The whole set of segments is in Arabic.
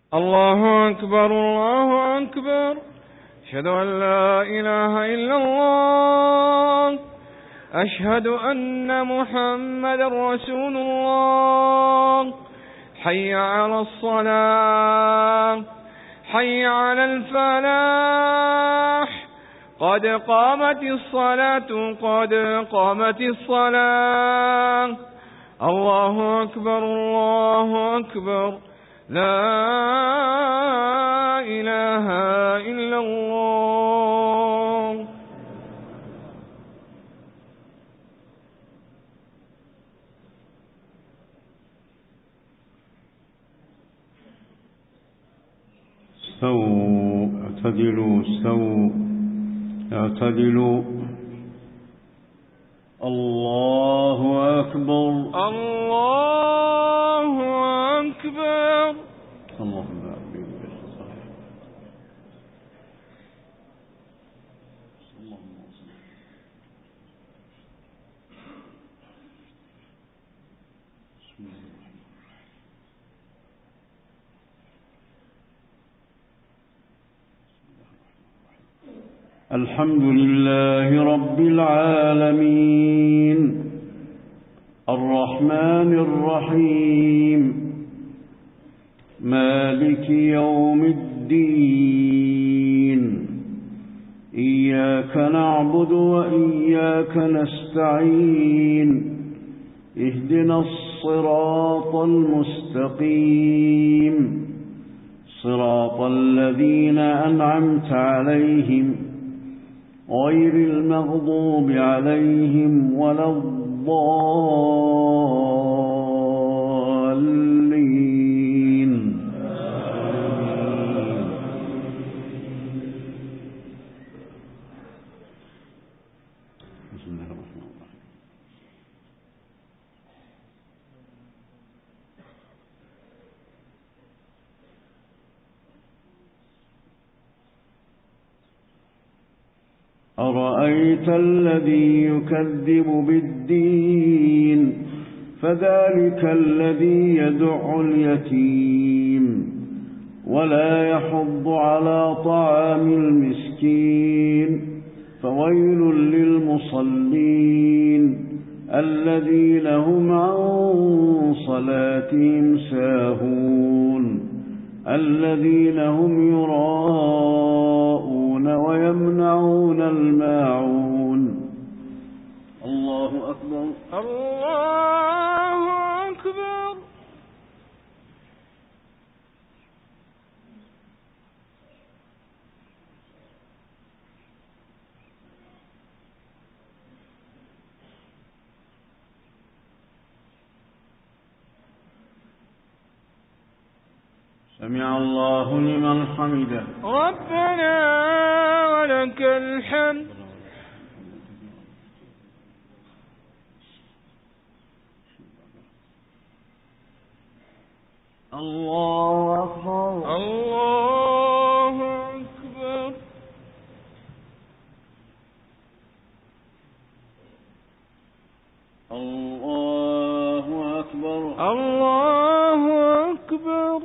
الله أكبر الله أكبر. أشهد أن لا إله إلا الله. أشهد أن محمد رسول الله. حي على الصلاة، حي على الفلاح، قد قامت الصلاة، قد قامت الصلاة. الله أكبر الله أكبر. لا إله إلا الله. استووا، اعتدلوا، استووا، اعتدلوا. الله أكبر الله أكبر. اللهم الحمد لله رب العالمين الرحمن الرحيم مالك يوم الدين إياك نعبد وإياك نستعين اهدنا الصراط المستقيم صراط الذين أنعمت عليهم غير المغضوب عليهم ولا الضالين. بسم الله الرحمن الرحيم. أرأيت الذي يكذب بالدين فذلك الذي يدع اليتيم ولا يحض على طعام المسكين فويل للمصلين الذين هم عن صلاتهم ساهون الذين هم يراءون ويمنعون الماعون. الله أكبر الله أكبر. سمع الله لمن حمده. ربنا ولك الحمد. الله أكبر الله أكبر. الله أكبر الله أكبر.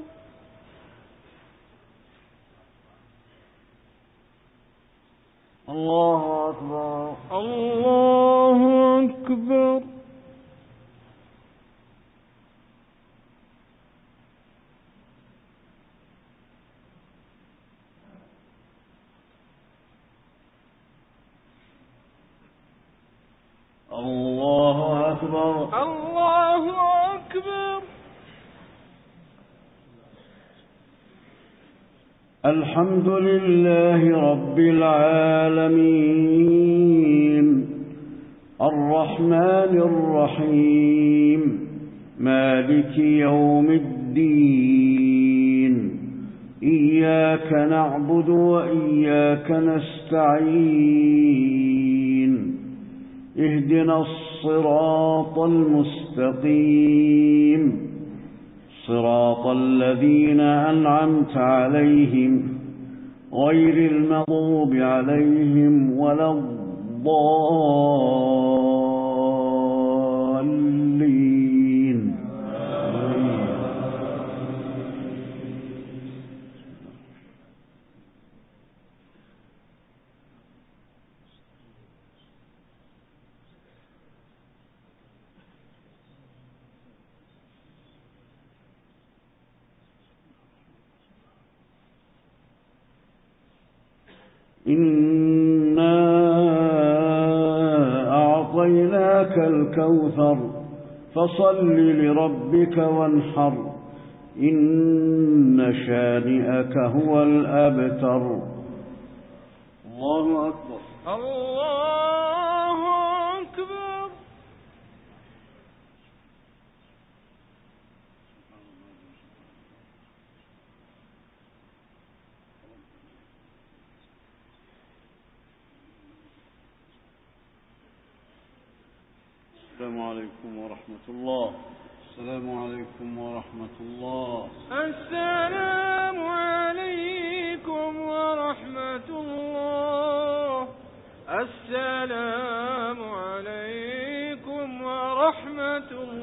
الله أكبر الله أكبر. الله أكبر الله أكبر. الحمد لله رب العالمين الرحمن الرحيم مالك يوم الدين إياك نعبد وإياك نستعين اهدنا الصراط المستقيم صراط الذين أنعمت عليهم غير المغضوب عليهم ولا الضالين. إنا أعطيناك الكوثر فصل لربك وانحر إن شانئك هو الأبتر. الله أكبر. الله أكبر. السلام عليكم ورحمة الله. السلام عليكم ورحمة الله. السلام عليكم ورحمة الله. السلام عليكم ورحمة الله.